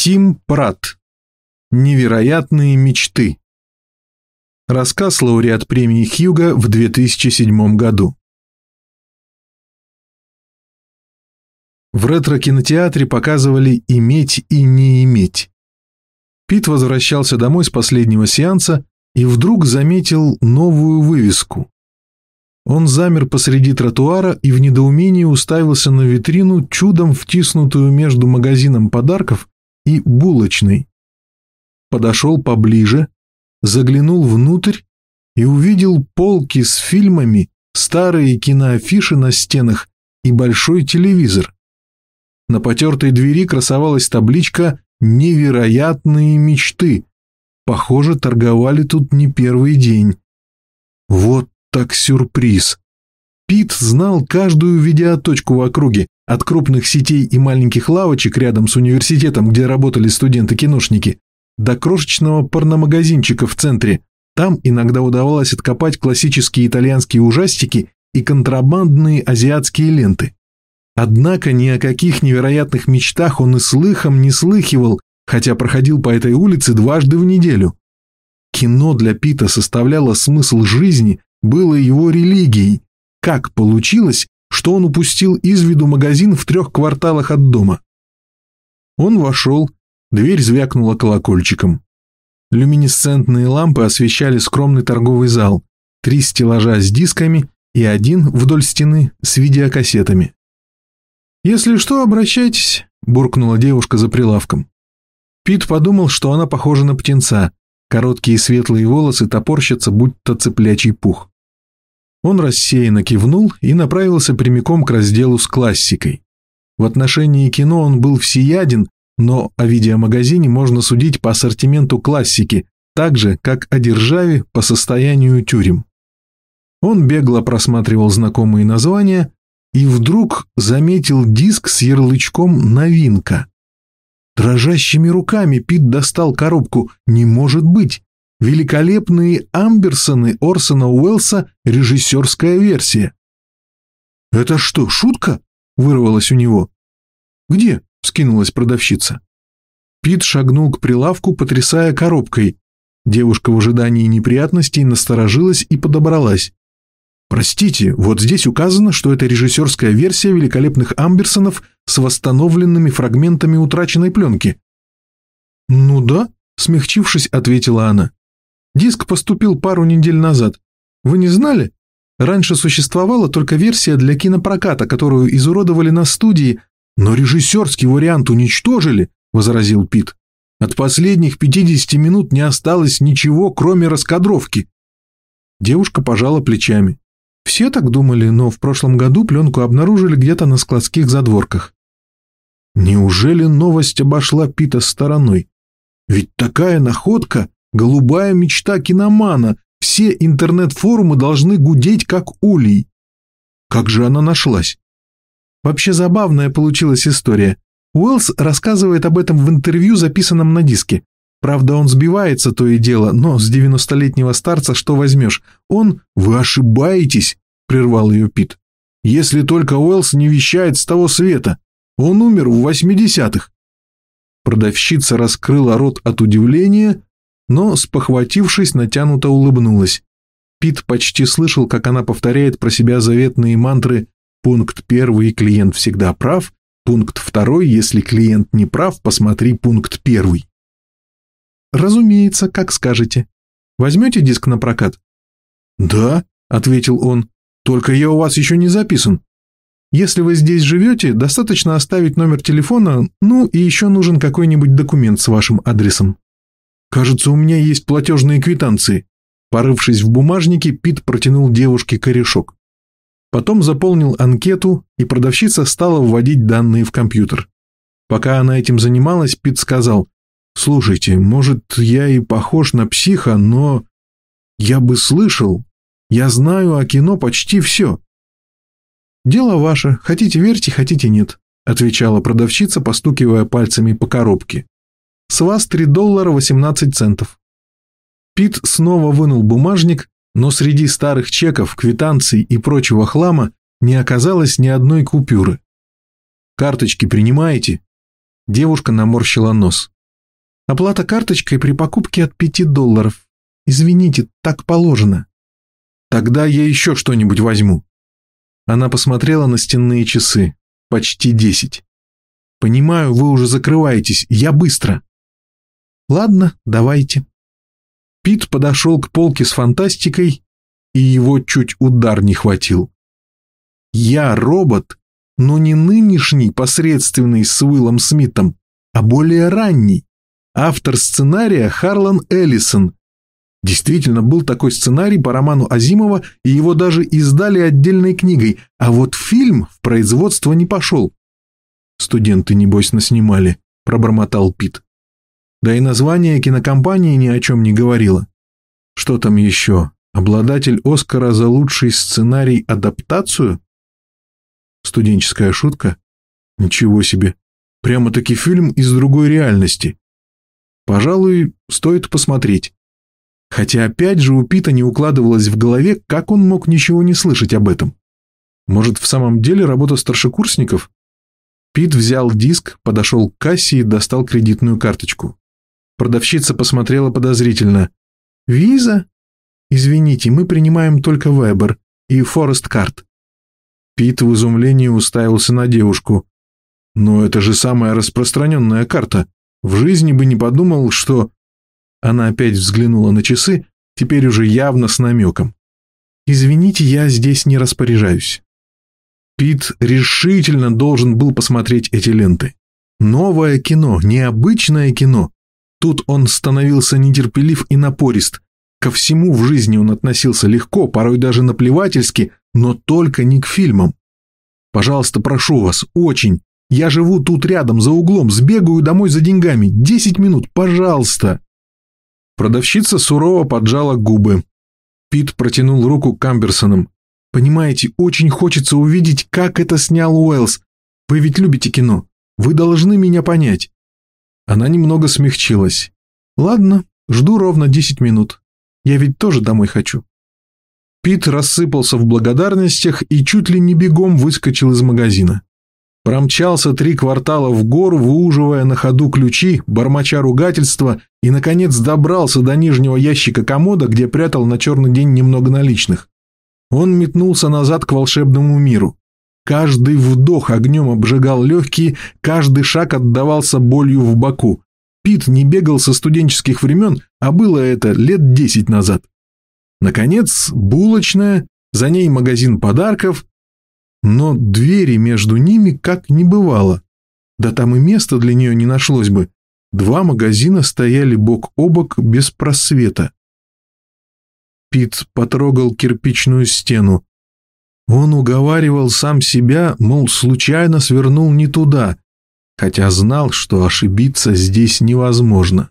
Тим Пратт. Невероятные мечты. Рассказ лауреат премии Хьюго в 2007 году. В ретро-кинотеатре показывали «Иметь и не иметь». Пит возвращался домой с последнего сеанса и вдруг заметил новую вывеску. Он замер посреди тротуара и в недоумении уставился на витрину, чудом втиснутую между магазином подарков и булочной. Подошел поближе, заглянул внутрь и увидел полки с фильмами, старые киноафиши на стенах и большой телевизор. На потертой двери красовалась табличка «Невероятные мечты». Похоже, торговали тут не первый день. Вот так сюрприз. Пит знал каждую видеоточку в округе, от крупных сетей и маленьких лавочек рядом с университетом, где работали студенты-киношники, до крошечного порномагазинчика в центре. Там иногда удавалось откопать классические итальянские ужастики и контрабандные азиатские ленты. Однако ни о каких невероятных мечтах он и слыхом не слыхивал, хотя проходил по этой улице дважды в неделю. Кино для Пита составляло смысл жизни, было его религией. Как получилось, что он упустил из виду магазин в 3 кварталах от дома? Он вошел, дверь звякнула колокольчиком. Люминесцентные лампы освещали скромный торговый зал, 3 стеллажа с дисками и 1 вдоль стены с видеокассетами. «Если что, обращайтесь», – буркнула девушка за прилавком. Пит подумал, что она похожа на птенца, короткие светлые волосы топорщатся, будто цыплячий пух. Он рассеянно кивнул и направился прямиком к разделу с классикой. В отношении кино он был всеяден, но о видеомагазине можно судить по ассортименту классики, так же, как о державе по состоянию тюрем. Он бегло просматривал знакомые названия и вдруг заметил диск с ярлычком «Новинка». Дрожащими руками Пит достал коробку. Не может быть! Великолепные Амберсоны Орсона Уэллса, режиссерская версия. «Это что, шутка?» – вырвалось у него. «Где?» – вскинулась продавщица. Пит шагнул к прилавку, потрясая коробкой. Девушка в ожидании неприятностей насторожилась и подобралась. «Простите, вот здесь указано, что это режиссерская версия великолепных Амберсонов с восстановленными фрагментами утраченной пленки». «Ну да», – смягчившись, ответила она. «Диск поступил пару недель назад. Вы не знали? Раньше существовала только версия для кинопроката, которую изуродовали на студии, но режиссерский вариант уничтожили», – возразил Пит. «От последних 50 минут не осталось ничего, кроме раскадровки». Девушка пожала плечами. «Все так думали, но в прошлом году пленку обнаружили где-то на складских задворках». Неужели новость обошла Пита стороной? Ведь такая находка – голубая мечта киномана, все интернет-форумы должны гудеть как улей. Как же она нашлась? Вообще забавная получилась история. Уэллс рассказывает об этом в интервью, записанном на диске. Правда, он сбивается то и дело, но с 90-летнего старца что возьмешь? Он... «Вы ошибаетесь», – прервал ее Пит. «Если только Уэллс не вещает с того света. Он умер в 80-х». Продавщица раскрыла рот от удивления, но, спохватившись, натянуто улыбнулась. Пит почти слышал, как она повторяет про себя заветные мантры «Пункт 1. Клиент всегда прав», «Пункт 2. Если клиент не прав, посмотри пункт 1». «Разумеется, как скажете. Возьмете диск на прокат?» «Да», — ответил он, — «только я у вас еще не записан». «Если вы здесь живете, достаточно оставить номер телефона, ну и еще нужен какой-нибудь документ с вашим адресом». «Кажется, у меня есть платежные квитанции». Порывшись в бумажнике, Пит протянул девушке корешок. Потом заполнил анкету, и продавщица стала вводить данные в компьютер. Пока она этим занималась, Пит сказал: «Слушайте, может, я и похож на психа, но я бы слышал, я знаю о кино почти все». «Дело ваше, хотите верьте, хотите нет», – отвечала продавщица, постукивая пальцами по коробке. «С вас $3.18. Пит снова вынул бумажник, но среди старых чеков, квитанций и прочего хлама не оказалось ни одной купюры. «Карточки принимаете?» Девушка наморщила нос. Оплата карточкой при покупке от $5. Извините, так положено. Тогда я еще что-нибудь возьму. Она посмотрела на стенные часы. Почти 10. Понимаю, вы уже закрываетесь. Я быстро. Ладно, давайте. Пит подошел к полке с фантастикой, и его чуть удар не хватил. Я робот, но не нынешний посредственный с Уиллом Смитом, а более ранний. Автор сценария Харлан Эллисон. Действительно, был такой сценарий по роману Азимова, и его даже издали отдельной книгой, а вот фильм в производство не пошел. «Студенты, небось, наснимали», – пробормотал Пит. Да и название кинокомпании ни о чем не говорило. Что там еще? Обладатель Оскара за лучший сценарий-адаптацию? Студенческая шутка? Ничего себе. Прямо-таки фильм из другой реальности. Пожалуй, стоит посмотреть. Хотя опять же у Пита не укладывалось в голове, как он мог ничего не слышать об этом. Может, в самом деле работа старшекурсников? Пит взял диск, подошел к кассе и достал кредитную карточку. Продавщица посмотрела подозрительно. «Виза? Извините, мы принимаем только Вебер и Форест Карт». Пит в изумлении уставился на девушку. «Но это же самая распространенная карта. В жизни бы не подумал, что...» Она опять взглянула на часы, теперь уже явно с намеком. «Извините, я здесь не распоряжаюсь». Пит решительно должен был посмотреть эти ленты. Новое кино, необычное кино. Тут он становился нетерпелив и напорист. Ко всему в жизни он относился легко, порой даже наплевательски, но только не к фильмам. «Пожалуйста, прошу вас, очень. Я живу тут рядом, за углом, сбегаю домой за деньгами. 10 минут, пожалуйста». Продавщица сурово поджала губы. Пит протянул руку к Амберсонам. «Понимаете, очень хочется увидеть, как это снял Уэллс. Вы ведь любите кино. Вы должны меня понять». Она немного смягчилась. «Ладно, жду ровно 10 минут. Я ведь тоже домой хочу». Пит рассыпался в благодарностях и чуть ли не бегом выскочил из магазина. Промчался 3 квартала в гору, выуживая на ходу ключи, бормоча ругательства, и, наконец, добрался до нижнего ящика комода, где прятал на черный день немного наличных. Он метнулся назад к волшебному миру. Каждый вдох огнем обжигал легкие, каждый шаг отдавался болью в боку. Пит не бегал со студенческих времен, а было это лет 10 назад. Наконец, булочная, за ней магазин подарков, но двери между ними как не бывало. Да там и места для нее не нашлось бы. 2 магазина стояли бок о бок без просвета. Пит потрогал кирпичную стену. Он уговаривал сам себя, мол, случайно свернул не туда, хотя знал, что ошибиться здесь невозможно.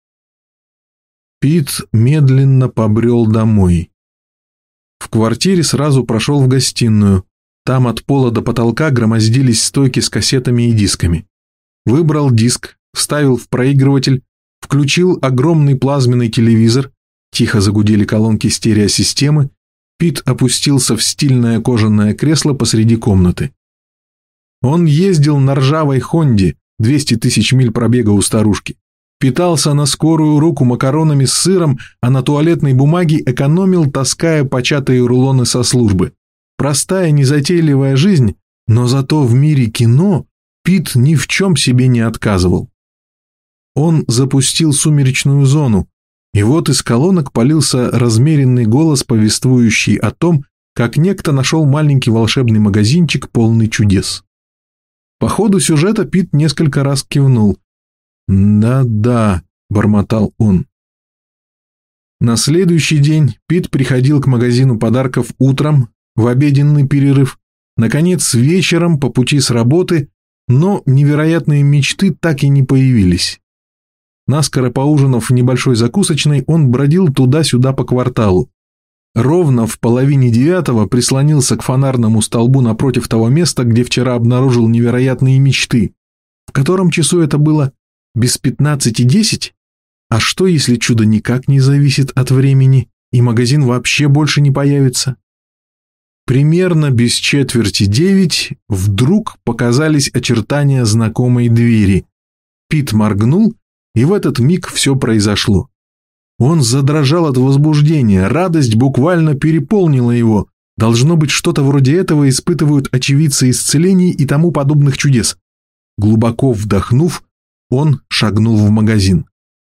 Пит медленно побрел домой. В квартире сразу прошел в гостиную. Там от пола до потолка громоздились стойки с кассетами и дисками. Выбрал диск, вставил в проигрыватель, включил огромный плазменный телевизор, тихо загудели колонки стереосистемы, Пит опустился в стильное кожаное кресло посреди комнаты. Он ездил на ржавой Хонде, 200 тысяч миль пробега у старушки. Питался на скорую руку макаронами с сыром, а на туалетной бумаге экономил, таская початые рулоны со службы. Простая, незатейливая жизнь, но зато в мире кино Пит ни в чем себе не отказывал. Он запустил «Сумеречную зону», и вот из колонок полился размеренный голос, повествующий о том, как некто нашел маленький волшебный магазинчик, полный чудес. По ходу сюжета Пит несколько раз кивнул. «Да-да», — бормотал он. На следующий день Пит приходил к магазину подарков утром, в обеденный перерыв, наконец, вечером по пути с работы, но невероятные мечты так и не появились. Наскоро поужинав в небольшой закусочной, он бродил туда-сюда по кварталу. Ровно в 8:30 прислонился к фонарному столбу напротив того места, где вчера обнаружил невероятные мечты. В котором часу это было? Без 15:10? А что, если чудо никак не зависит от времени, и магазин вообще больше не появится? Примерно без 8:45 вдруг показались очертания знакомой двери. Пит моргнул, И в этот миг все произошло. Он задрожал от возбуждения, радость буквально переполнила его. Должно быть, что-то вроде этого испытывают очевидцы исцелений и тому подобных чудес. Глубоко вдохнув, он шагнул в магазин.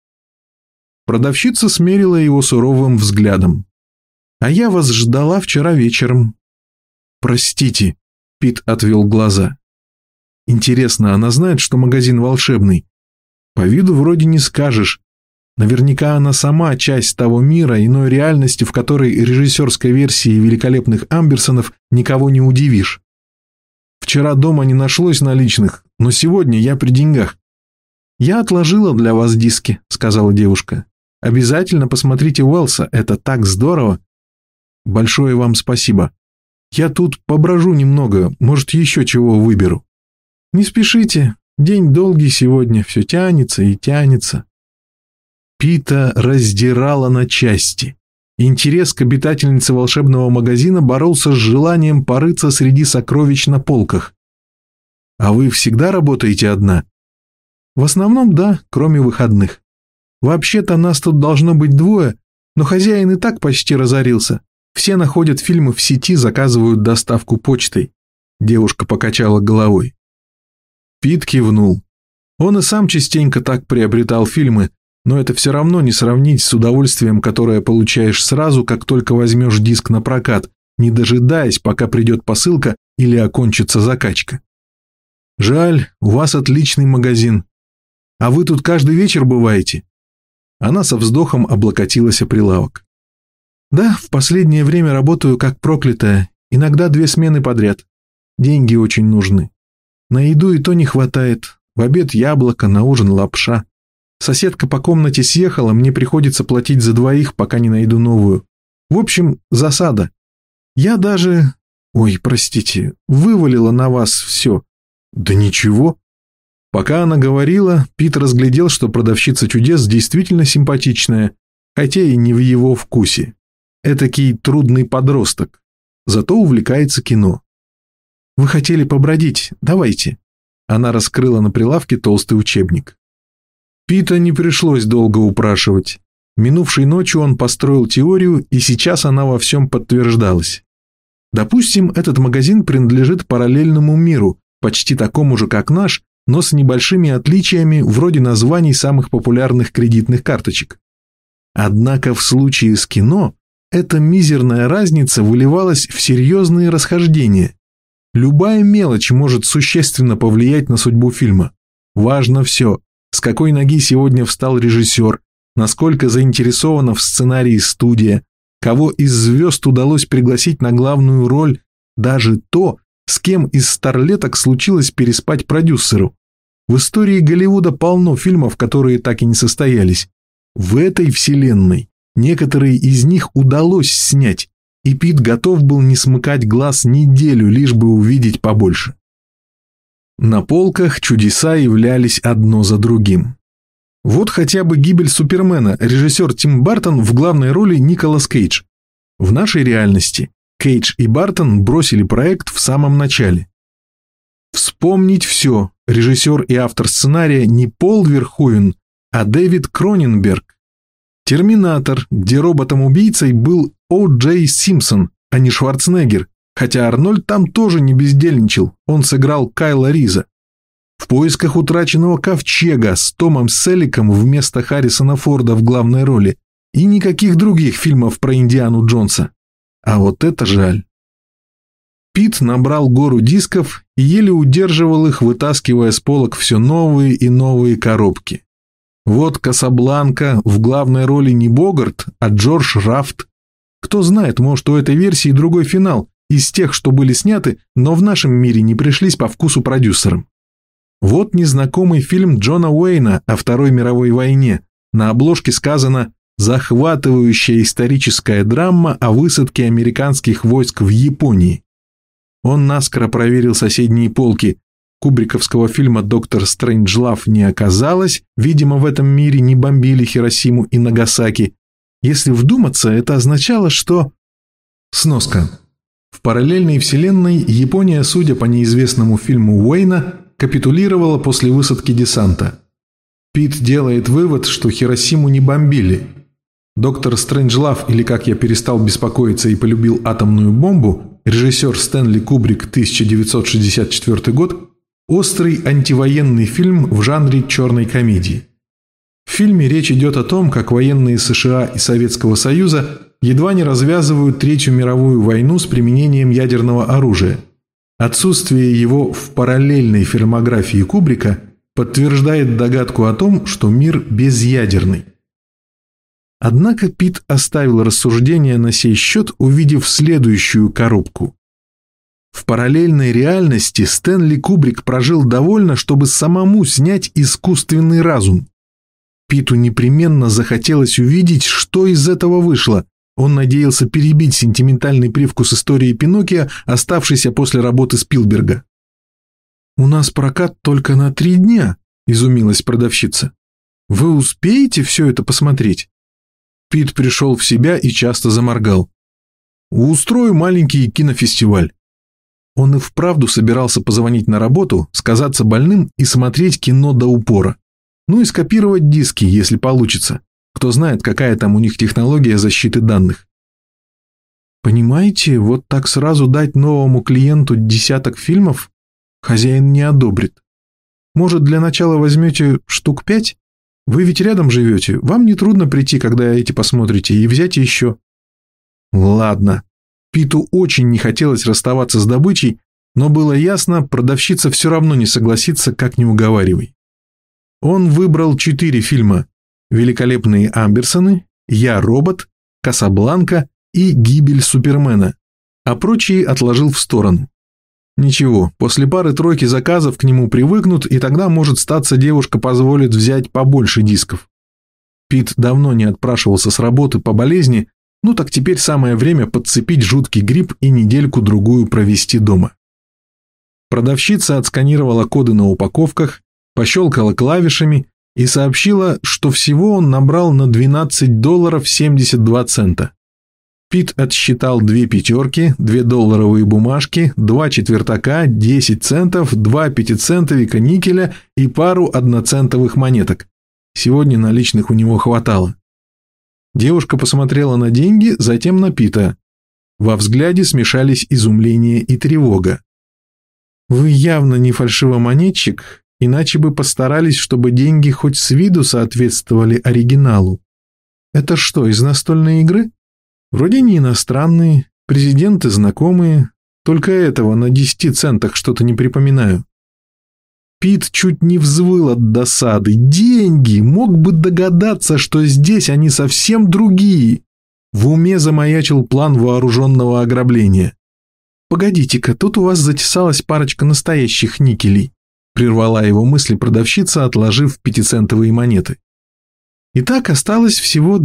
Продавщица смерила его суровым взглядом. «А я вас ждала вчера вечером». «Простите», — Пит отвел глаза. «Интересно, она знает, что магазин волшебный? По виду вроде не скажешь. Наверняка она сама часть того мира, иной реальности, в которой режиссерской версии великолепных Амберсонов никого не удивишь. Вчера дома не нашлось наличных, но сегодня я при деньгах». «Я отложила для вас диски», — сказала девушка. «Обязательно посмотрите Уэллса, это так здорово». «Большое вам спасибо. Я тут поброжу немного, может, еще чего выберу». «Не спешите, день долгий сегодня, все тянется и тянется». Пита раздирала на части. Интерес к обитательнице волшебного магазина боролся с желанием порыться среди сокровищ на полках. «А вы всегда работаете одна?» «В основном, да, кроме выходных. Вообще-то нас тут должно быть двое, но хозяин и так почти разорился. Все находят фильмы в сети, заказывают доставку почтой». Девушка покачала головой. Пит кивнул. Он и сам частенько так приобретал фильмы, но это все равно не сравнить с удовольствием, которое получаешь сразу, как только возьмешь диск на прокат, не дожидаясь, пока придет посылка или окончится закачка. «Жаль, у вас отличный магазин. А вы тут каждый вечер бываете?» Она со вздохом облокотилась о прилавок. «Да, в последнее время работаю как проклятая, иногда 2 смены подряд. Деньги очень нужны. На еду и то не хватает. В обед яблоко, на ужин лапша. Соседка по комнате съехала, мне приходится платить за 2, пока не найду новую. В общем, засада. Я даже... Ой, простите, вывалила на вас все». «Да ничего». Пока она говорила, Пит разглядел, что продавщица чудес действительно симпатичная, хотя и не в его вкусе. Этакий трудный подросток. Зато увлекается кино. «Вы хотели побродить? Давайте». Она раскрыла на прилавке толстый учебник. Пита не пришлось долго упрашивать. Минувшей ночью он построил теорию, и сейчас она во всем подтверждалась. Допустим, этот магазин принадлежит параллельному миру, почти такому же, как наш, но с небольшими отличиями вроде названий самых популярных кредитных карточек. Однако в случае с кино эта мизерная разница выливалась в серьезные расхождения. Любая мелочь может существенно повлиять на судьбу фильма. Важно все. С какой ноги сегодня встал режиссер, насколько заинтересована в сценарии студия, кого из звезд удалось пригласить на главную роль, даже то, с кем из старлеток случилось переспать продюсеру. В истории Голливуда полно фильмов, которые так и не состоялись. В этой вселенной некоторые из них удалось снять, и Пит готов был не смыкать глаз неделю, лишь бы увидеть побольше. На полках чудеса являлись одно за другим. Вот хотя бы «Гибель Супермена», режиссер Тим Бартон в главной роли Николас Кейдж. В нашей реальности Кейдж и Бартон бросили проект в самом начале. «Вспомнить все», режиссер и автор сценария не Пол Верховен, а Дэвид Кроненберг. «Терминатор», где роботом-убийцей был О. Джей Симпсон, а не Шварценеггер, хотя Арнольд там тоже не бездельничал, он сыграл Кайла Риза. «В поисках утраченного ковчега» с Томом Селликом вместо Харрисона Форда в главной роли и никаких других фильмов про Индиану Джонса. А вот это жаль. Пит набрал гору дисков и еле удерживал их, вытаскивая с полок все новые и новые коробки. Вот «Касабланка», в главной роли не Богарт, а Джордж Рафт. Кто знает, может, у этой версии другой финал, из тех, что были сняты, но в нашем мире не пришлись по вкусу продюсерам. Вот незнакомый фильм Джона Уэйна о Второй мировой войне. На обложке сказано «Захватывающая историческая драма о высадке американских войск в Японии». Он наскоро проверил соседние полки. Кубриковского фильма «Доктор Стрэнджлав» не оказалось, видимо, в этом мире не бомбили Хиросиму и Нагасаки. Если вдуматься, это означало, что... Сноска. В параллельной вселенной Япония, судя по неизвестному фильму Уэйна, капитулировала после высадки десанта. Пит делает вывод, что Хиросиму не бомбили. «Доктор Стрэнджлав» или «Как я перестал беспокоиться и полюбил атомную бомбу», режиссер Стэнли Кубрик, 1964 год, острый антивоенный фильм в жанре черной комедии. В фильме речь идет о том, как военные США и Советского Союза едва не развязывают Третью мировую войну с применением ядерного оружия. Отсутствие его в параллельной фильмографии Кубрика подтверждает догадку о том, что мир безъядерный. Однако Пит оставил рассуждения на сей счет, увидев следующую коробку. В параллельной реальности Стэнли Кубрик прожил довольно, чтобы самому снять искусственный разум. Питу непременно захотелось увидеть, что из этого вышло. Он надеялся перебить сентиментальный привкус истории Пиноккио, оставшийся после работы Спилберга. «У нас прокат только на 3 дня», – изумилась продавщица. «Вы успеете все это посмотреть?» Пит пришел в себя и часто заморгал. «Устрою маленький кинофестиваль». Он и вправду собирался позвонить на работу, сказаться больным и смотреть кино до упора. Ну и скопировать диски, если получится. Кто знает, какая там у них технология защиты данных. Понимаете, вот так сразу дать новому клиенту десяток фильмов хозяин не одобрит. Может, для начала возьмете штук 5? Вы ведь рядом живете, вам не трудно прийти, когда эти посмотрите, и взять еще. Ладно. Питу очень не хотелось расставаться с добычей, но было ясно, продавщица все равно не согласится, как ни уговаривай. Он выбрал 4 фильма: «Великолепные Амберсоны», «Я робот», «Касабланка» и «Гибель Супермена», а прочие отложил в сторону. Ничего, после пары-тройки заказов к нему привыкнут, и тогда, может статься, девушка позволит взять побольше дисков. Пит давно не отпрашивался с работы по болезни, ну так теперь самое время подцепить жуткий грипп и недельку-другую провести дома. Продавщица отсканировала коды на упаковках, пощелкала клавишами и сообщила, что всего он набрал на $12.72. Пит отсчитал 2 пятерки, 2 долларовые бумажки, 2 четвертака, 10 центов, 2 пятицентовика никеля и пару одноцентовых монеток. Сегодня наличных у него хватало. Девушка посмотрела на деньги, затем на Пита. Во взгляде смешались изумление и тревога. «Вы явно не фальшивомонетчик, иначе бы постарались, чтобы деньги хоть с виду соответствовали оригиналу. Это что, из настольной игры? Вроде не иностранные, президенты знакомые, только этого на 10 центах что-то не припоминаю». Пит чуть не взвыл от досады. Деньги! Мог бы догадаться, что здесь они совсем другие. В уме замаячил план вооруженного ограбления. «Погодите-ка, тут у вас затесалась парочка настоящих никелей», прервала его мысли продавщица, отложив 5-центовые монеты. Итак, осталось всего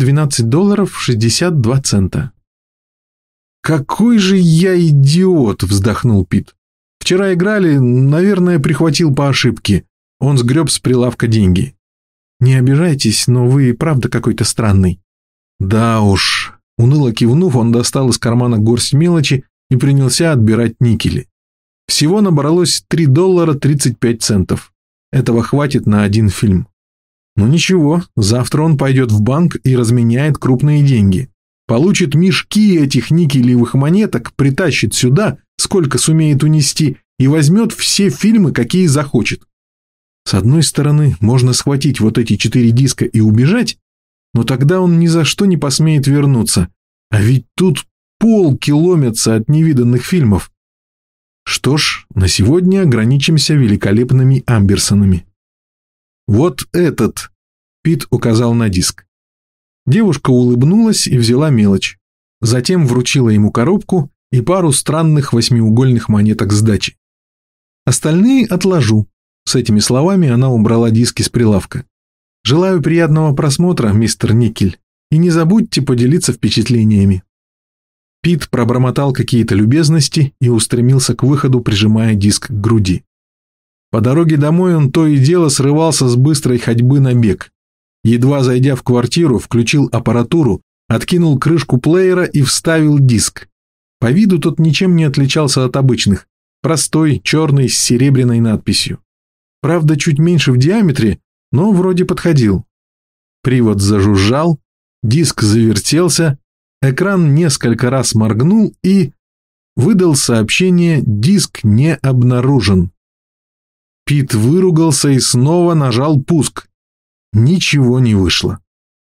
$12.62. «Какой же я идиот!» – вздохнул Пит. «Вчера играли, наверное, прихватил по ошибке». Он сгреб с прилавка деньги. «Не обижайтесь, но вы и правда какой-то странный». «Да уж». Уныло кивнув, он достал из кармана горсть мелочи и принялся отбирать никели. Всего набралось $3.35. Этого хватит на один фильм. Ну ничего, завтра он пойдет в банк и разменяет крупные деньги. Получит мешки этих никелевых монеток, притащит сюда, сколько сумеет унести, и возьмет все фильмы, какие захочет. С одной стороны, можно схватить вот эти 4 диска и убежать, но тогда он ни за что не посмеет вернуться. А ведь тут полки ломятся от невиданных фильмов. Что ж, на сегодня ограничимся великолепными Амберсонами. Вот этот, Пит указал на диск. Девушка улыбнулась и взяла мелочь. Затем вручила ему коробку и пару странных 8-угольных монеток сдачи. Остальные отложу. С этими словами она убрала диски с прилавка. Желаю приятного просмотра, мистер Никель, и не забудьте поделиться впечатлениями. Пит пробормотал какие-то любезности и устремился к выходу, прижимая диск к груди. По дороге домой он то и дело срывался с быстрой ходьбы на бег. Едва зайдя в квартиру, включил аппаратуру, откинул крышку плеера и вставил диск. По виду тот ничем не отличался от обычных. Простой, черный, с серебряной надписью. Правда, чуть меньше в диаметре, но вроде подходил. Привод зажужжал, диск завертелся, экран несколько раз моргнул и выдал сообщение «Диск не обнаружен». Пит выругался и снова нажал пуск. Ничего не вышло.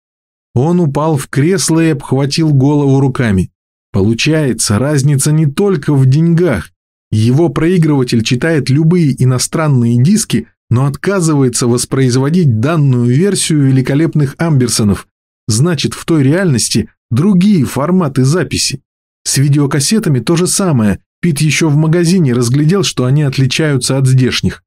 Он упал в кресло и обхватил голову руками. Получается, разница не только в деньгах. Его проигрыватель читает любые иностранные диски, но отказывается воспроизводить данную версию великолепных Амберсонов. Значит, в той реальности другие форматы записи. С видеокассетами то же самое. Пит еще в магазине разглядел, что они отличаются от здешних.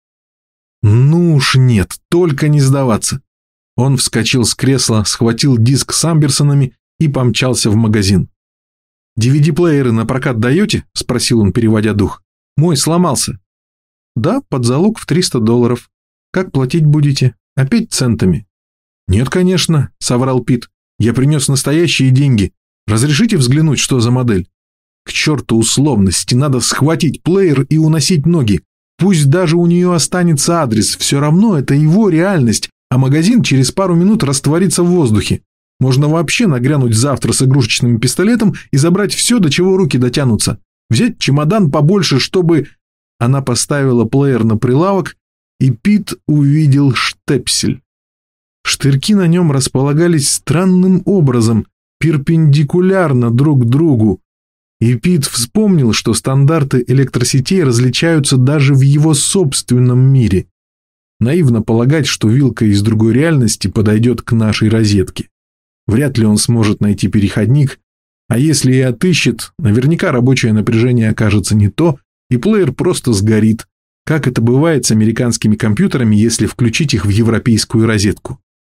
Ну уж нет, только не сдаваться. Он вскочил с кресла, схватил диск с Амберсонами и помчался в магазин. «DVD-плееры на прокат даете?» – спросил он, переводя дух. «Мой сломался». «Да, под залог в $300. Как платить будете? Опять центами?» «Нет, конечно», – соврал Пит. «Я принес настоящие деньги. Разрешите взглянуть, что за модель?» «К черту условности, надо схватить плеер и уносить ноги. Пусть даже у нее останется адрес, все равно это его реальность, а магазин через пару минут растворится в воздухе. Можно вообще нагрянуть завтра с игрушечным пистолетом и забрать все, до чего руки дотянутся. Взять чемодан побольше, чтобы...» Она поставила плеер на прилавок, и Пит увидел штепсель. Штырьки на нем располагались странным образом, перпендикулярно друг к другу. И Пит вспомнил, что стандарты электросетей различаются даже в его собственном мире. Наивно полагать, что вилка из другой реальности подойдет к нашей розетке. Вряд ли он сможет найти переходник, а если и отыщет, наверняка рабочее напряжение окажется не то, и плеер просто сгорит, как это бывает с американскими компьютерами, если включить их в европейскую розетку.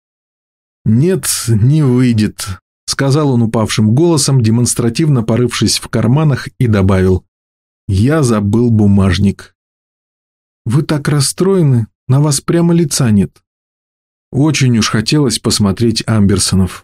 «Нет, не выйдет», — сказал он упавшим голосом, демонстративно порывшись в карманах, и добавил: «Я забыл бумажник». «Вы так расстроены, на вас прямо лица нет». Очень уж хотелось посмотреть Амберсонов.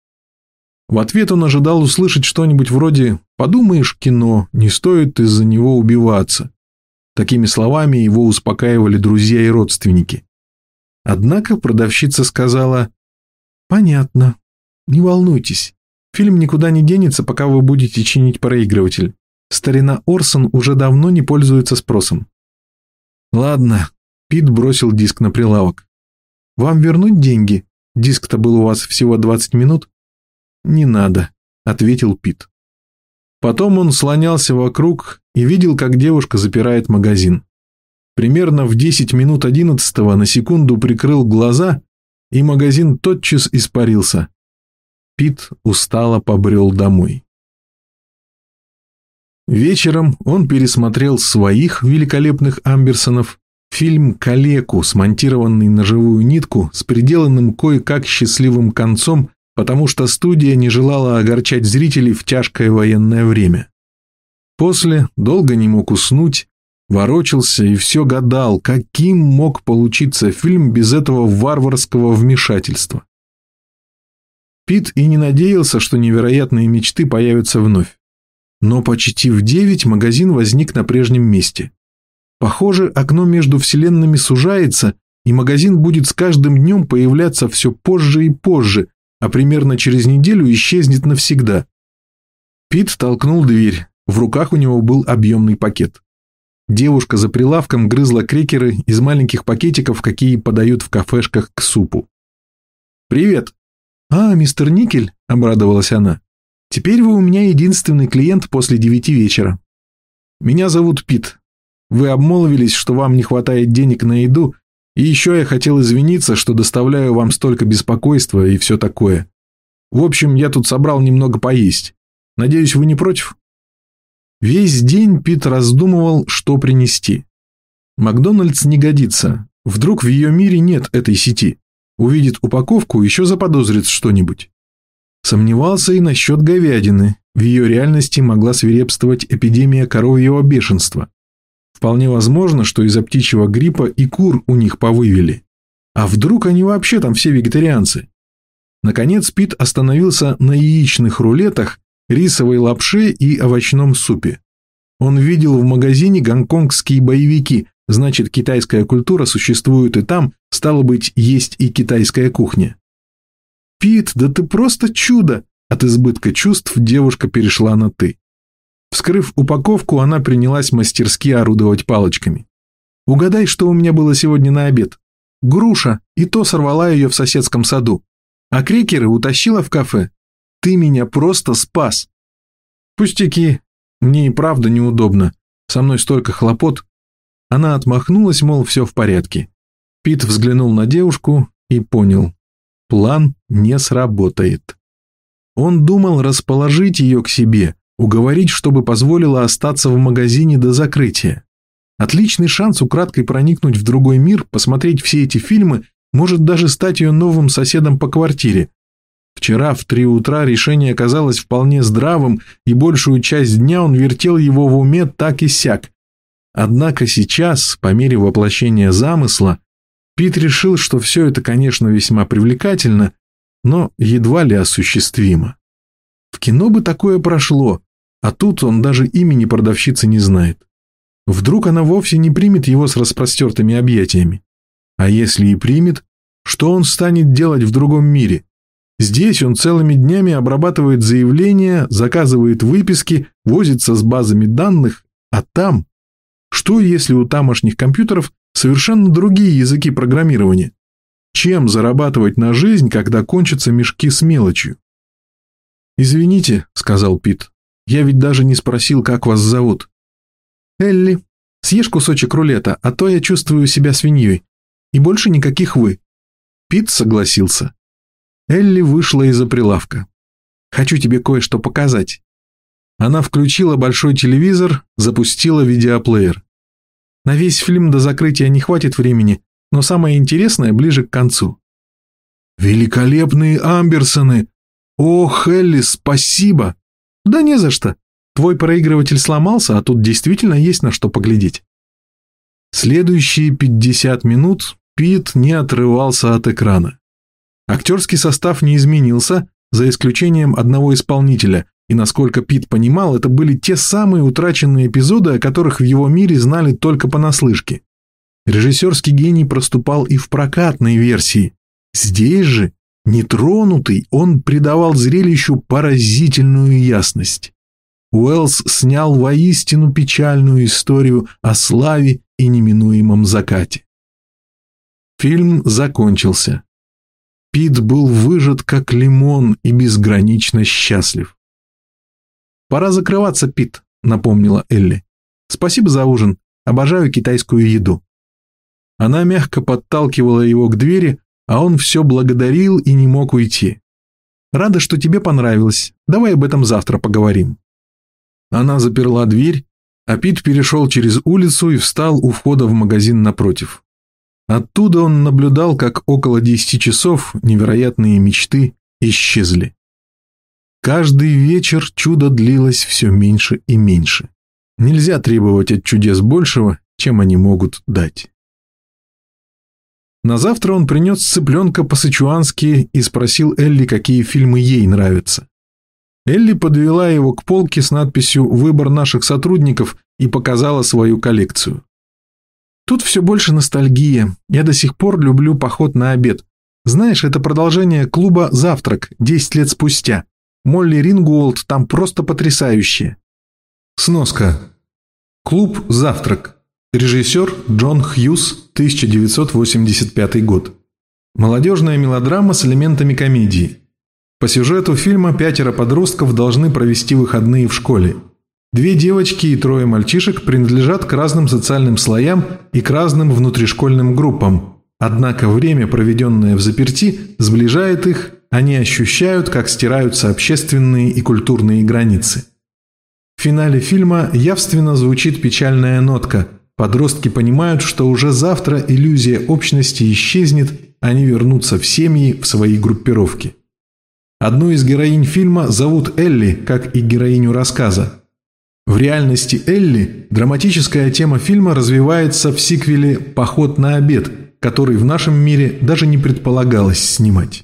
В ответ он ожидал услышать что-нибудь вроде «подумаешь, кино, не стоит из-за него убиваться». Такими словами его успокаивали друзья и родственники. Однако продавщица сказала: «Понятно, не волнуйтесь, фильм никуда не денется, пока вы будете чинить проигрыватель. Старина Орсон уже давно не пользуется спросом». «Ладно», — Пит бросил диск на прилавок. «Вам вернуть деньги? Диск-то был у вас всего 20 минут». «Не надо», — ответил Пит. Потом он слонялся вокруг и видел, как девушка запирает магазин. Примерно в 10 минут 11-го на секунду прикрыл глаза, и магазин тотчас испарился. Пит устало побрел домой. Вечером он пересмотрел своих великолепных Амберсонов, фильм «Калеку», смонтированный на живую нитку с приделанным кое-как счастливым концом, потому что студия не желала огорчать зрителей в тяжкое военное время. После долго не мог уснуть, ворочался и все гадал, каким мог получиться фильм без этого варварского вмешательства. Пит и не надеялся, что невероятные мечты появятся вновь. Но почти в 9 магазин возник на прежнем месте. Похоже, окно между вселенными сужается, и магазин будет с каждым днем появляться все позже и позже, а примерно через неделю исчезнет навсегда. Пит толкнул дверь, в руках у него был объемный пакет. Девушка за прилавком грызла крекеры из маленьких пакетиков, какие подают в кафешках к супу. «Привет!» «А, мистер Никель», — обрадовалась она. «Теперь вы у меня единственный клиент после 9 вечера. Меня зовут Пит. Вы обмолвились, что вам не хватает денег на еду, и еще я хотел извиниться, что доставляю вам столько беспокойства и все такое. В общем, я тут собрал немного поесть. Надеюсь, вы не против?» Весь день Пит раздумывал, что принести. Макдональдс не годится. Вдруг в ее мире нет этой сети. Увидит упаковку, еще заподозрит что-нибудь. Сомневался и насчет говядины. В ее реальности могла свирепствовать эпидемия коровьего бешенства. Вполне возможно, что из-за птичьего гриппа и кур у них повывели. А вдруг они вообще там все вегетарианцы? Наконец Пит остановился на яичных рулетах, рисовой лапше и овощном супе. Он видел в магазине гонконгские боевики, значит, китайская культура существует и там, стало быть, есть и китайская кухня. «Пит, да ты просто чудо!» От избытка чувств девушка перешла на «ты». Вскрыв упаковку, она принялась мастерски орудовать палочками. «Угадай, что у меня было сегодня на обед. Груша, и то сорвала ее в соседском саду. А крекеры утащила в кафе. Ты меня просто спас!» «Пустяки, мне и правда неудобно. Со мной столько хлопот». Она отмахнулась, мол, все в порядке. Пит взглянул на девушку и понял. План не сработает. Он думал расположить ее к себе, уговорить, чтобы позволила остаться в магазине до закрытия. Отличный шанс украдкой проникнуть в другой мир, посмотреть все эти фильмы, может даже стать ее новым соседом по квартире. Вчера в 3 утра решение оказалось вполне здравым, и большую часть дня он вертел его в уме так и сяк. Однако сейчас, по мере воплощения замысла, Пит решил, что все это, конечно, весьма привлекательно, но едва ли осуществимо. В кино бы такое прошло, а тут он даже имени продавщицы не знает. Вдруг она вовсе не примет его с распростертыми объятиями. А если и примет, что он станет делать в другом мире? Здесь он целыми днями обрабатывает заявления, заказывает выписки, возится с базами данных, а там... Что, если у тамошних компьютеров совершенно другие языки программирования? Чем зарабатывать на жизнь, когда кончатся мешки с мелочью? «Извините», — сказал Пит, — «я ведь даже не спросил, как вас зовут». «Элли, съешь кусочек рулета, а то я чувствую себя свиньей. И больше никаких «вы». Пит согласился. Элли вышла из-за прилавка. «Хочу тебе кое-что показать». Она включила большой телевизор, запустила видеоплеер. На весь фильм до закрытия не хватит времени, но самое интересное ближе к концу. «Великолепные Амберсоны! Ох, Элли, спасибо!» «Да не за что. Твой проигрыватель сломался, а тут действительно есть на что поглядеть». Следующие 50 минут Пит не отрывался от экрана. Актерский состав не изменился, за исключением одного исполнителя, и, насколько Пит понимал, это были те самые утраченные эпизоды, о которых в его мире знали только понаслышке. Режиссерский гений проступал и в прокатной версии. Здесь же, нетронутый, он придавал зрелищу поразительную ясность. Уэллс снял воистину печальную историю о славе и неминуемом закате. Фильм закончился. Пит был выжат как лимон и безгранично счастлив. «Пора закрываться, Пит», — напомнила Элли. «Спасибо за ужин. Обожаю китайскую еду». Она мягко подталкивала его к двери, а он все благодарил и не мог уйти. «Рада, что тебе понравилось. Давай об этом завтра поговорим». Она заперла дверь, а Пит перешел через улицу и встал у входа в магазин напротив. Оттуда он наблюдал, как около 10 часов невероятные мечты исчезли. Каждый вечер чудо длилось все меньше и меньше. Нельзя требовать от чудес большего, чем они могут дать. На завтра он принес цыпленка по-сычуански и спросил Элли, какие фильмы ей нравятся. Элли подвела его к полке с надписью «Выбор наших сотрудников» и показала свою коллекцию. «Тут все больше ностальгия. Я до сих пор люблю поход на обед. Знаешь, это продолжение клуба «Завтрак» 10 лет спустя. Молли Рингуолд там просто потрясающая». Сноска. Клуб «Завтрак». Режиссер Джон Хьюз, 1985 год. Молодежная мелодрама с элементами комедии. По сюжету фильма 5 подростков должны провести выходные в школе. 2 девочки и 3 мальчишек принадлежат к разным социальным слоям и к разным внутришкольным группам. Однако время, проведенное в заперти, сближает их, они ощущают, как стираются общественные и культурные границы. В финале фильма явственно звучит печальная нотка. Подростки понимают, что уже завтра иллюзия общности исчезнет, они вернутся в семьи, в свои группировки. Одну из героинь фильма зовут Элли, как и героиню рассказа. В реальности Элли драматическая тема фильма развивается в сиквеле «Поход на обед», который в нашем мире даже не предполагалось снимать.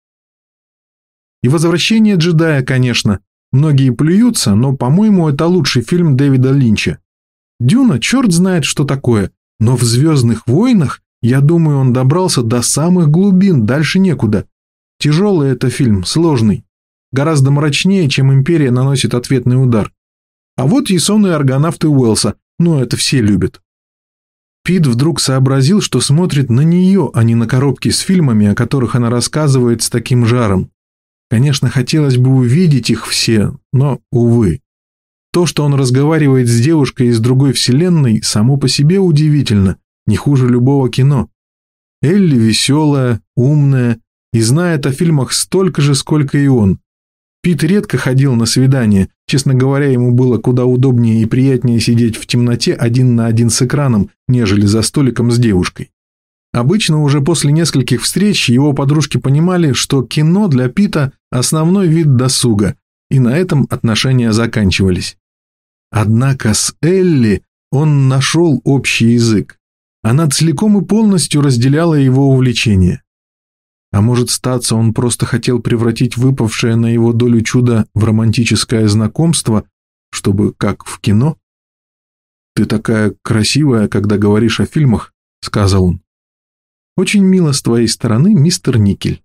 И «Возвращение джедая», конечно. Многие плюются, но, по-моему, это лучший фильм Дэвида Линча. «Дюна» черт знает, что такое, Но в «Звездных войнах», я думаю, он добрался до самых глубин, дальше некуда. Тяжелый это фильм, сложный. Гораздо мрачнее, чем «Империя» наносит ответный удар. А вот «Ясон и аргонавты» Уэллса, это все любят. Пит вдруг сообразил, что смотрит на нее, а не на коробки с фильмами, о которых она рассказывает с таким жаром. Конечно, хотелось бы увидеть их все, но, увы. То, что он разговаривает с девушкой из другой вселенной, само по себе удивительно, не хуже любого кино. Элли веселая, умная и знает о фильмах столько же, сколько и он. Пит редко ходил на свидания, честно говоря, ему было куда удобнее и приятнее сидеть в темноте один на один с экраном, нежели за столиком с девушкой. Обычно уже после нескольких встреч его подружки понимали, что кино для Пита – основной вид досуга, и на этом отношения заканчивались. Однако с Элли он нашел общий язык. Она целиком и полностью разделяла его увлечение. А может, статься, он просто хотел превратить выпавшее на его долю чудо в романтическое знакомство, чтобы как в кино? «Ты такая красивая, когда говоришь о фильмах», — сказал он. «Очень мило с твоей стороны, мистер Никель».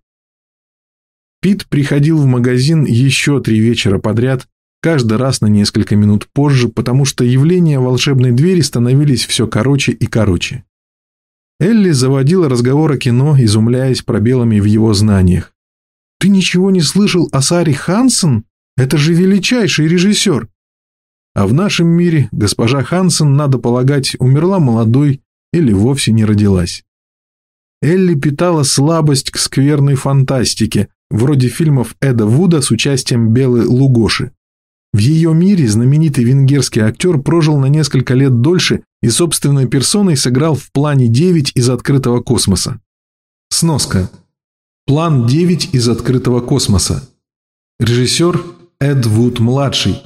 Пит приходил в магазин еще 3 вечера подряд, каждый раз на несколько минут позже, потому что явления волшебной двери становились все короче и короче. Элли заводила разговор о кино, изумляясь пробелами в его знаниях. «Ты ничего не слышал о Саре Хансен? Это же величайший режиссер!» А в нашем мире госпожа Хансен, надо полагать, умерла молодой или вовсе не родилась. Элли питала слабость к скверной фантастике, вроде фильмов Эда Вуда с участием Белы Лугоши. В ее мире знаменитый венгерский актер прожил на несколько лет дольше и собственной персоной сыграл в «Плане 9» из открытого космоса. Сноска. «План 9» из открытого космоса. Режиссер Эд Вуд-младший,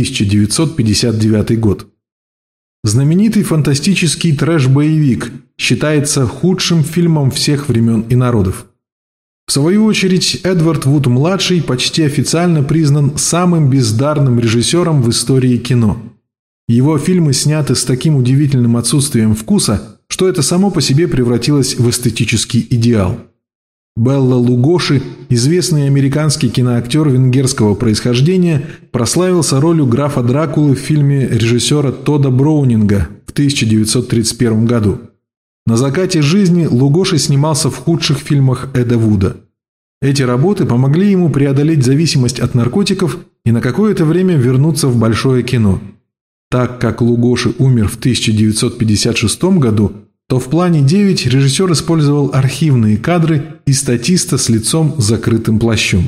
1959 год. Знаменитый фантастический трэш-боевик, считается худшим фильмом всех времен и народов. В свою очередь, Эдвард Вуд-младший почти официально признан самым бездарным режиссером в истории кино. Его фильмы сняты с таким удивительным отсутствием вкуса, что это само по себе превратилось в эстетический идеал. Белла Лугоши, известный американский киноактер венгерского происхождения, прославился ролью графа Дракулы в фильме режиссера Тодда Броунинга в 1931 году. На закате жизни Лугоши снимался в худших фильмах Эда Вуда. Эти работы помогли ему преодолеть зависимость от наркотиков и на какое-то время вернуться в большое кино. Так как Лугоши умер в 1956 году, то в «Плане 9» режиссер использовал архивные кадры и статиста с лицом закрытым плащом.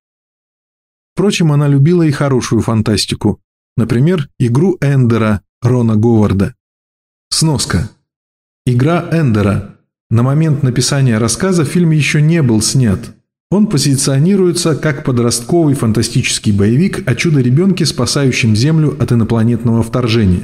Впрочем, она любила и хорошую фантастику, например, «Игру Эндера» Рона Говарда. Сноска. «Игра Эндера». На момент написания рассказа фильм еще не был снят. Он позиционируется как подростковый фантастический боевик о чудо-ребенке, спасающем Землю от инопланетного вторжения.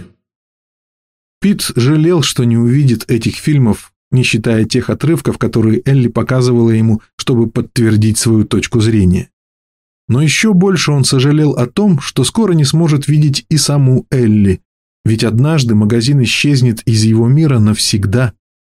Пит жалел, что не увидит этих фильмов, не считая тех отрывков, которые Элли показывала ему, чтобы подтвердить свою точку зрения. Но еще больше он сожалел о том, что скоро не сможет видеть и саму Элли, ведь однажды магазин исчезнет из его мира навсегда.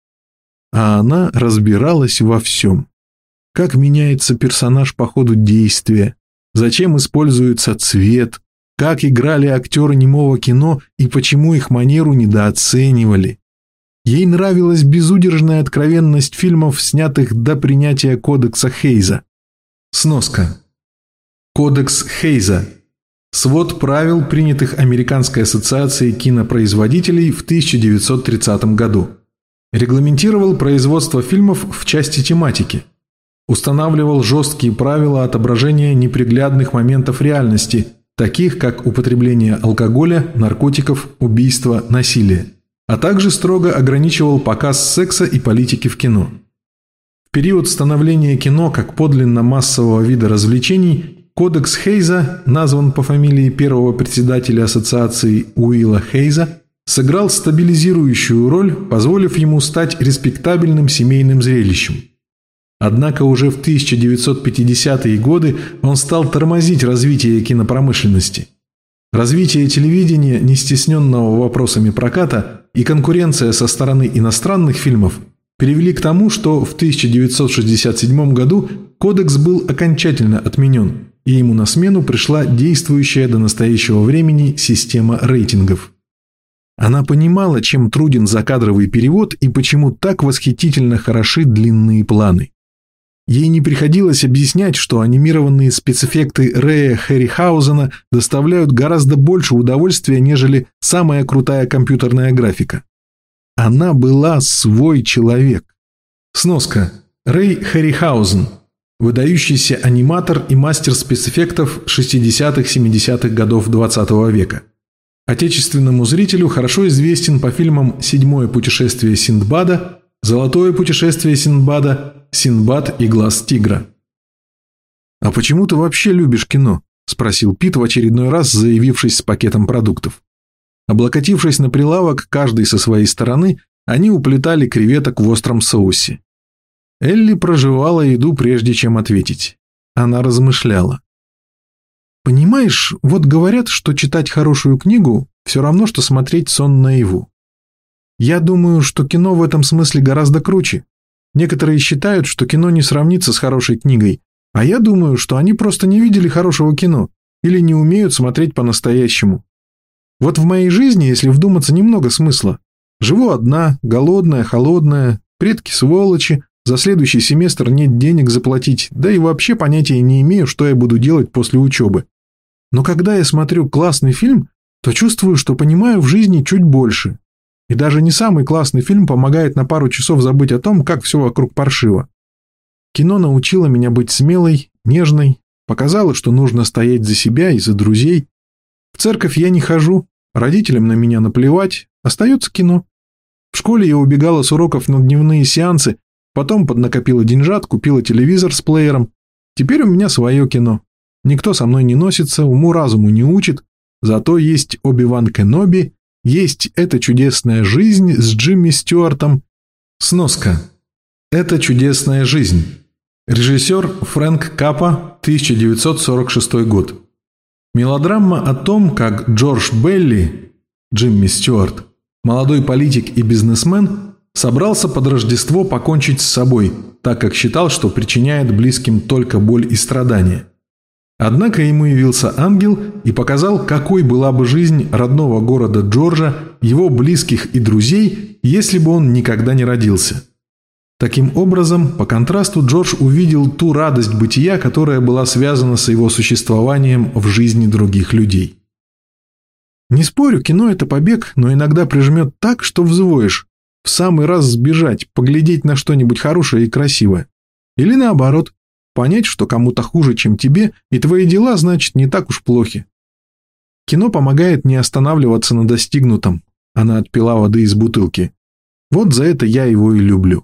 А она разбиралась во всем. Как меняется персонаж по ходу действия, зачем используется цвет, как играли актеры немого кино и почему их манеру недооценивали. Ей нравилась безудержная откровенность фильмов, снятых до принятия Кодекса Хейза. Сноска. Кодекс Хейза. Свод правил, принятых Американской ассоциацией кинопроизводителей в 1930 году. Регламентировал производство фильмов в части тематики. Устанавливал жесткие правила отображения неприглядных моментов реальности, таких как употребление алкоголя, наркотиков, убийства, насилия, а также строго ограничивал показ секса и политики в кино. В период становления кино как подлинно массового вида развлечений Кодекс Хейза, назван по фамилии первого председателя ассоциации Уилла Хейза, сыграл стабилизирующую роль, позволив ему стать респектабельным семейным зрелищем. Однако уже в 1950-е годы он стал тормозить развитие кинопромышленности. Развитие телевидения, не стесненного вопросами проката, и конкуренция со стороны иностранных фильмов привели к тому, что в 1967 году кодекс был окончательно отменен, и ему на смену пришла действующая до настоящего времени система рейтингов. Она понимала, чем труден закадровый перевод и почему так восхитительно хороши длинные планы. Ей не приходилось объяснять, что анимированные спецэффекты Рэя Хэррихаузена доставляют гораздо больше удовольствия, нежели самая крутая компьютерная графика. Она была свой человек. Сноска. Рэй Хэррихаузен. Выдающийся аниматор и мастер спецэффектов 60-70-х годов XX века. Отечественному зрителю хорошо известен по фильмам «Седьмое путешествие Синдбада», «Золотое путешествие Синдбада», «Синдбад и глаз тигра». «А почему ты вообще любишь кино?» – спросил Пит в очередной раз, заявившись с пакетом продуктов. Облокотившись на прилавок, каждый со своей стороны, они уплетали креветок в остром соусе. Элли прожевала еду, прежде чем ответить. Она размышляла. «Понимаешь, вот говорят, что читать хорошую книгу – все равно, что смотреть сон наяву. Я думаю, что кино в этом смысле гораздо круче. Некоторые считают, что кино не сравнится с хорошей книгой, а я думаю, что они просто не видели хорошего кино или не умеют смотреть по-настоящему. Вот в моей жизни, если вдуматься, немного смысла. Живу одна, голодная, холодная, предки сволочи, за следующий семестр нет денег заплатить, да и вообще понятия не имею, что я буду делать после учебы. Но когда я смотрю классный фильм, то чувствую, что понимаю в жизни чуть больше. И даже не самый классный фильм помогает на пару часов забыть о том, как все вокруг паршиво. Кино научило меня быть смелой, нежной, показало, что нужно стоять за себя и за друзей. В церковь я не хожу, родителям на меня наплевать, остается кино. В школе я убегала с уроков на дневные сеансы, потом поднакопила деньжат, купила телевизор с плеером. Теперь у меня свое кино. Никто со мной не носится, уму-разуму не учит, зато есть Оби-Ван Кеноби, есть «Это чудесная жизнь» с Джимми Стюартом. Сноска. «Это чудесная жизнь». Режиссер Фрэнк Капа, 1946 год. Мелодрама о том, как Джордж Белли, Джимми Стюарт, молодой политик и бизнесмен, собрался под Рождество покончить с собой, так как считал, что причиняет близким только боль и страдания. Однако ему явился ангел и показал, какой была бы жизнь родного города Джорджа, его близких и друзей, если бы он никогда не родился. Таким образом, по контрасту, Джордж увидел ту радость бытия, которая была связана с его существованием в жизни других людей. Не спорю, кино – это побег, но иногда прижмет так, что взвоишь. В самый раз сбежать, поглядеть на что-нибудь хорошее и красивое. Или наоборот, понять, что кому-то хуже, чем тебе, и твои дела, значит, не так уж плохи. Кино помогает не останавливаться на достигнутом. Она отпила воды из бутылки. Вот за это я его и люблю.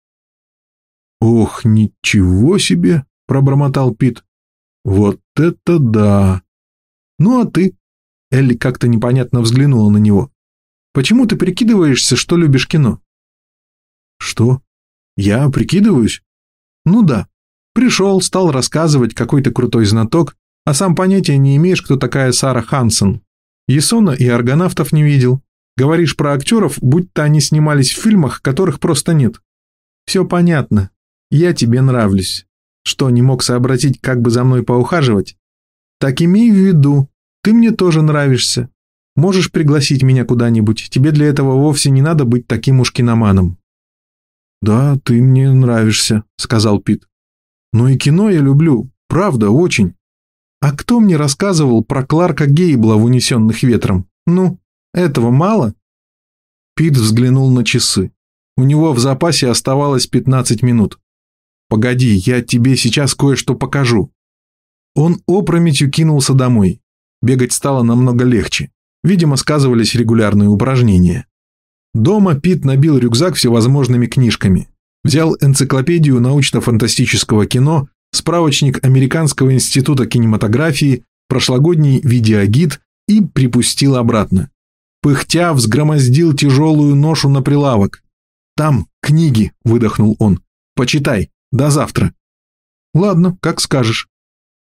«Ох, ничего себе!» – пробормотал Пит. «Вот это да!» «Ну а ты?» – Элли как-то непонятно взглянула на него. «Почему ты прикидываешься, что любишь кино?» «Что? Я прикидываюсь?» «Ну да. Пришел, стал рассказывать, какой ты крутой знаток, а сам понятия не имеешь, кто такая Сара Хансен. Ясона и аргонавтов не видел. Говоришь про актеров, будто они снимались в фильмах, которых просто нет. Все понятно. Я тебе нравлюсь. Что, не мог сообразить, как бы за мной поухаживать? Так имей в виду, ты мне тоже нравишься. Можешь пригласить меня куда-нибудь, тебе для этого вовсе не надо быть таким уж киноманом». «Да, ты мне нравишься», — сказал Пит. «Но и кино я люблю, правда, очень. А кто мне рассказывал про Кларка Гейбла в «Унесенных ветром»? Ну, этого мало?» Пит взглянул на часы. У него в запасе оставалось 15 минут. «Погоди, я тебе сейчас кое-что покажу». Он опрометью кинулся домой. Бегать стало намного легче. Видимо, сказывались регулярные упражнения. Дома Пит набил рюкзак всевозможными книжками. Взял энциклопедию научно-фантастического кино, справочник Американского института кинематографии, прошлогодний видеогид и припустил обратно. Пыхтя взгромоздил тяжелую ношу на прилавок. «Там книги», — выдохнул он. «Почитай. До завтра». «Ладно, как скажешь».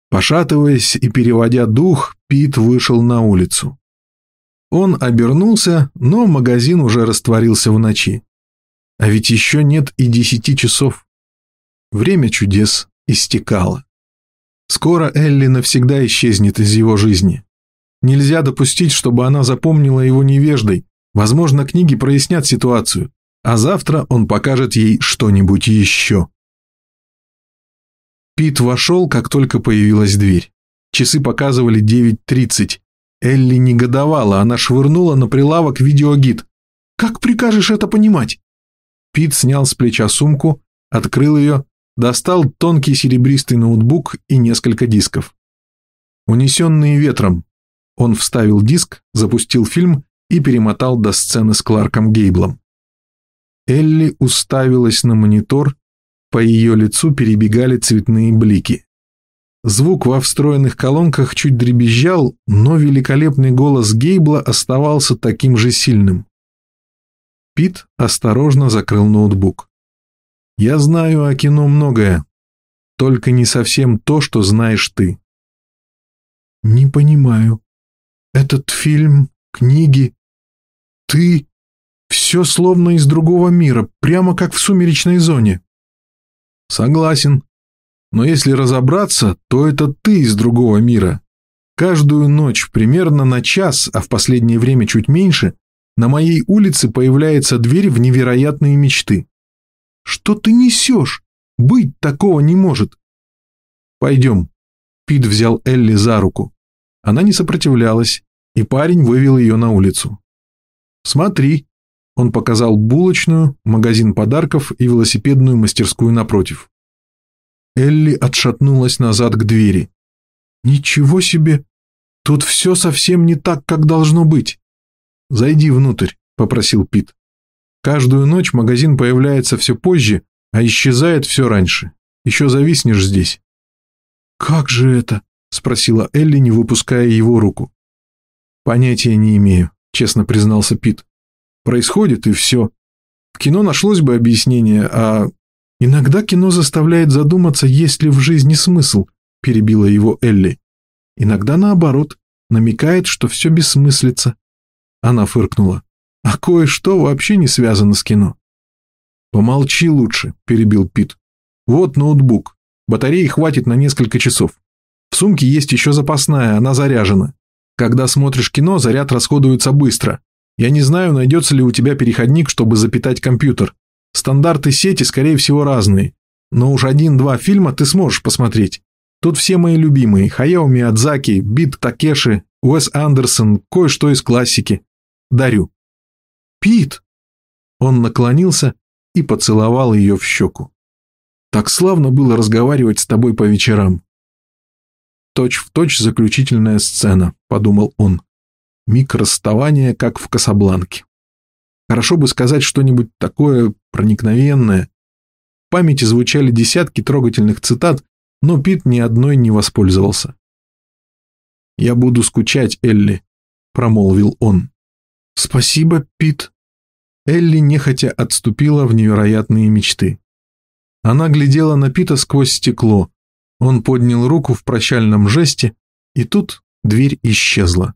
Пошатываясь и переводя дух, Пит вышел на улицу. Он обернулся, но магазин уже растворился в ночи. А ведь еще нет и 10 часов. Время чудес истекало. Скоро Элли навсегда исчезнет из его жизни. Нельзя допустить, чтобы она запомнила его невеждой. Возможно, книги прояснят ситуацию, а завтра он покажет ей что-нибудь еще. Пит вошел, как только появилась дверь. Часы показывали 9:30. Элли негодовала, она швырнула на прилавок видеогид. «Как прикажешь это понимать?» Пит снял с плеча сумку, открыл ее, достал тонкий серебристый ноутбук и несколько дисков. «Унесенные ветром». Он вставил диск, запустил фильм и перемотал до сцены с Кларком Гейблом. Элли уставилась на монитор, по ее лицу перебегали цветные блики. Звук во встроенных колонках чуть дребезжал, но великолепный голос Гейбла оставался таким же сильным. Пит осторожно закрыл ноутбук. «Я знаю о кино многое, только не совсем то, что знаешь ты». «Не понимаю. Этот фильм, книги, ты... Все словно из другого мира, прямо как в «Сумеречной зоне». Согласен. Но если разобраться, то это ты из другого мира. Каждую ночь, примерно на час, а в последнее время чуть меньше, на моей улице появляется дверь в невероятные мечты. Что ты несешь? Быть такого не может. Пойдем. Пит взял Элли за руку. Она не сопротивлялась, и парень вывел ее на улицу. Смотри. Он показал булочную, магазин подарков и велосипедную мастерскую напротив. Элли отшатнулась назад к двери. «Ничего себе! Тут все совсем не так, как должно быть!» «Зайди внутрь», — попросил Пит. «Каждую ночь магазин появляется все позже, а исчезает все раньше. Еще зависнешь здесь». «Как же это?» — спросила Элли, не выпуская его руку. «Понятия не имею», — честно признался Пит. «Происходит, и все. В кино нашлось бы объяснение, а...» «Иногда кино заставляет задуматься, есть ли в жизни смысл», — перебила его Элли. «Иногда наоборот, намекает, что все бессмыслица». Она фыркнула. «А кое-что вообще не связано с кино». «Помолчи лучше», — перебил Пит. «Вот ноутбук. Батареи хватит на несколько часов. В сумке есть еще запасная, она заряжена. Когда смотришь кино, заряд расходуется быстро. Я не знаю, найдется ли у тебя переходник, чтобы запитать компьютер. Стандарты сети, скорее всего, разные. Но уж 1-2 фильма ты сможешь посмотреть. Тут все мои любимые. Хаяо Миядзаки, Бит Такеши, Уэс Андерсон, кое-что из классики. Дарю». «Пит!» Он наклонился и поцеловал ее в щеку. «Так славно было разговаривать с тобой по вечерам». «Точь-в-точь заключительная сцена», — подумал он. «Миг расставания, как в Касабланке». Хорошо бы сказать что-нибудь такое проникновенное. В памяти звучали десятки трогательных цитат, но Пит ни одной не воспользовался. «Я буду скучать, Элли», — промолвил он. «Спасибо, Пит». Элли нехотя отступила в невероятные мечты. Она глядела на Пита сквозь стекло. Он поднял руку в прощальном жесте, и тут дверь исчезла.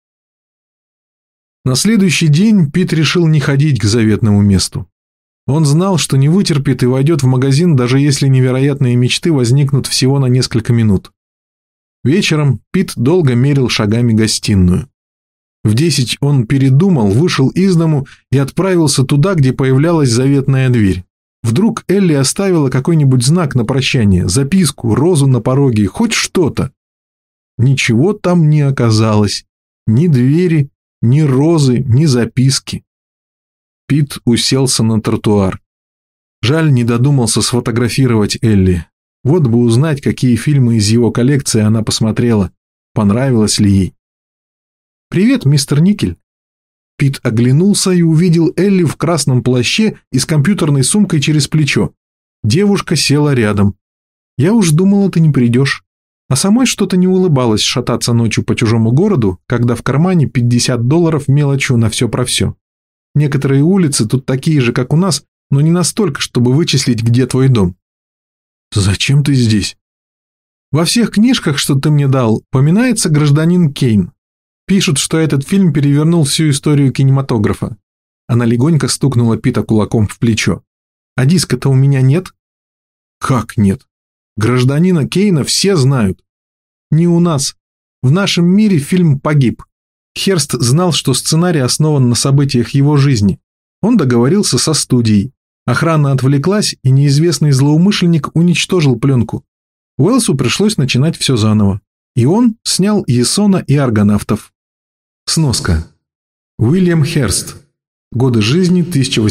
На следующий день Пит решил не ходить к заветному месту. Он знал, что не вытерпит и войдет в магазин, даже если невероятные мечты возникнут всего на несколько минут. Вечером Пит долго мерил шагами гостиную. В 10 он передумал, вышел из дому и отправился туда, где появлялась заветная дверь. Вдруг Элли оставила какой-нибудь знак на прощание, записку, розу на пороге, хоть что-то. Ничего там не оказалось. Ни двери, ни розы, ни записки. Пит уселся на тротуар. Жаль, не додумался сфотографировать Элли. Вот бы узнать, какие фильмы из его коллекции она посмотрела, понравилось ли ей. «Привет, мистер Никель». Пит оглянулся и увидел Элли в красном плаще и с компьютерной сумкой через плечо. Девушка села рядом. «Я уж думала, ты не придешь». А самой что-то не улыбалось шататься ночью по чужому городу, когда в кармане $50 мелочью на все про все. Некоторые улицы тут такие же, как у нас, но не настолько, чтобы вычислить, где твой дом. «Зачем ты здесь?» Во всех книжках, что ты мне дал, поминается гражданин Кейн. Пишут, что этот фильм перевернул всю историю кинематографа. Она легонько стукнула Пита кулаком в плечо. А диска-то у меня нет? Как нет? Гражданина Кейна все знают. Не у нас. В нашем мире фильм погиб. Херст знал, что сценарий основан на событиях его жизни. Он договорился со студией. Охрана отвлеклась, и неизвестный злоумышленник уничтожил пленку. Уэллсу пришлось начинать все заново. И он снял Ясона и Аргонавтов. Сноска. Уильям Херст. Годы жизни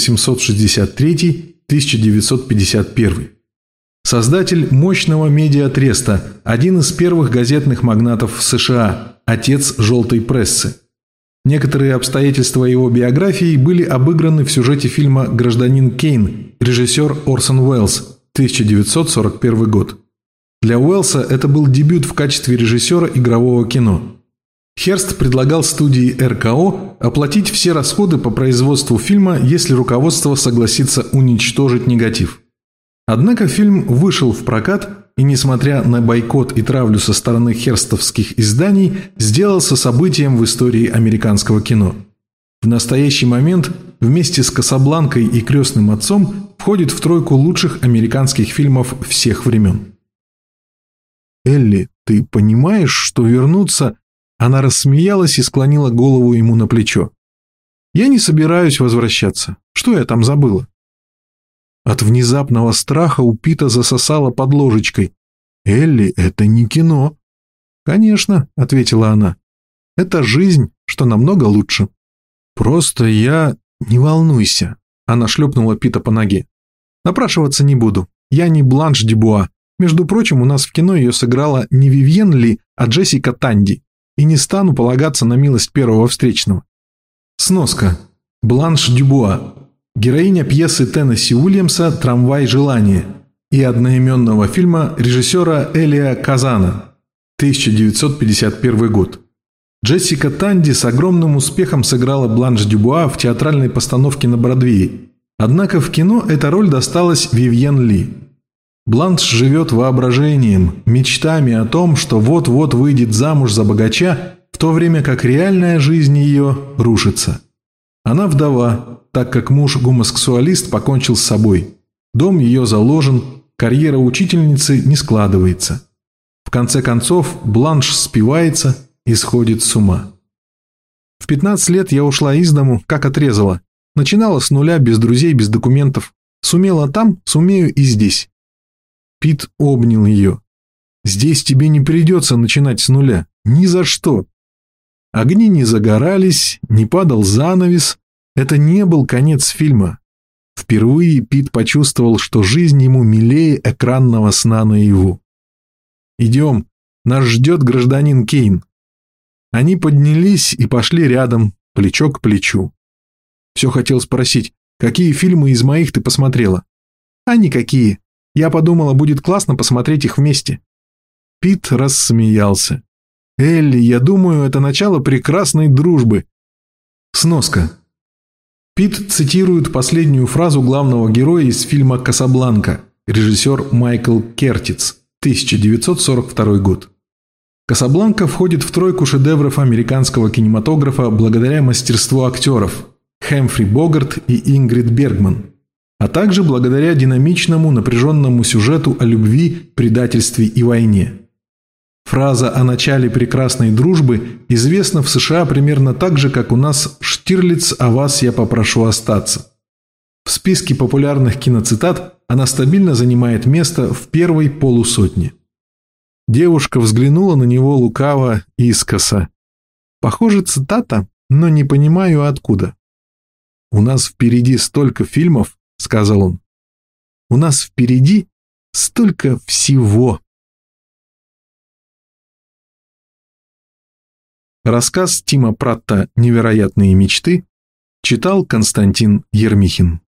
1863-1951. Создатель мощного медиатреста, один из первых газетных магнатов в США, отец желтой прессы. Некоторые обстоятельства его биографии были обыграны в сюжете фильма «Гражданин Кейн», режиссер Орсон Уэллс, 1941 год. Для Уэллса это был дебют в качестве режиссера игрового кино. Херст предлагал студии РКО оплатить все расходы по производству фильма, если руководство согласится уничтожить негатив. Однако фильм вышел в прокат и, несмотря на бойкот и травлю со стороны херстовских изданий, сделался событием в истории американского кино. В настоящий момент вместе с «Касабланкой» и «Крестным отцом» входит в тройку лучших американских фильмов всех времен. «Элли, ты понимаешь, что вернуться...» Она рассмеялась и склонила голову ему на плечо. «Я не собираюсь возвращаться. Что я там забыла?» От внезапного страха у Пита засосало под ложечкой. «Элли, это не кино». «Конечно», — ответила она. «Это жизнь, что намного лучше». «Просто я... Не волнуйся», — она шлепнула Пита по ноге. «Напрашиваться не буду. Я не Бланш Дюбуа. Между прочим, у нас в кино ее сыграла не Вивьен Ли, а Джессика Танди. И не стану полагаться на милость первого встречного». Сноска. Бланш Дюбуа. Героиня пьесы Теннесси Уильямса «Трамвай желания» и одноименного фильма режиссера Элия Казана, 1951 год. Джессика Танди с огромным успехом сыграла Бланш Дюбуа в театральной постановке на Бродвее. Однако в кино эта роль досталась Вивьен Ли. Бланш живет воображением, мечтами о том, что вот-вот выйдет замуж за богача, в то время как реальная жизнь ее рушится. Она вдова, так как муж-гомосексуалист покончил с собой. Дом ее заложен, карьера учительницы не складывается. В конце концов, Бланш спивается и сходит с ума. В 15 лет я ушла из дому, как отрезала. Начинала с нуля, без друзей, без документов. Сумела там, сумею и здесь. Пит обнял ее. «Здесь тебе не придется начинать с нуля. Ни за что». Огни не загорались, не падал занавес. Это не был конец фильма. Впервые Пит почувствовал, что жизнь ему милее экранного сна наяву. «Идем, нас ждет гражданин Кейн». Они поднялись и пошли рядом, плечо к плечу. Все хотел спросить, какие фильмы из моих ты посмотрела? А никакие. Я подумала, будет классно посмотреть их вместе. Пит рассмеялся. «Элли, я думаю, это начало прекрасной дружбы». Сноска. Пит цитирует последнюю фразу главного героя из фильма «Касабланка», режиссер Майкл Кертиц, 1942 год. «Касабланка» входит в тройку шедевров американского кинематографа благодаря мастерству актеров Хэмфри Богарт и Ингрид Бергман, а также благодаря динамичному напряженному сюжету о любви, предательстве и войне. Фраза о начале прекрасной дружбы известна в США примерно так же, как у нас «Штирлиц, а вас я попрошу остаться». В списке популярных киноцитат она стабильно занимает место в первой полусотне. Девушка взглянула на него лукаво искоса. «Похоже, цитата, но не понимаю, откуда». «У нас впереди столько фильмов», — сказал он. «У нас впереди столько всего». Рассказ Тима Пратта «Невероятные мечты» читал Константин Ермихин.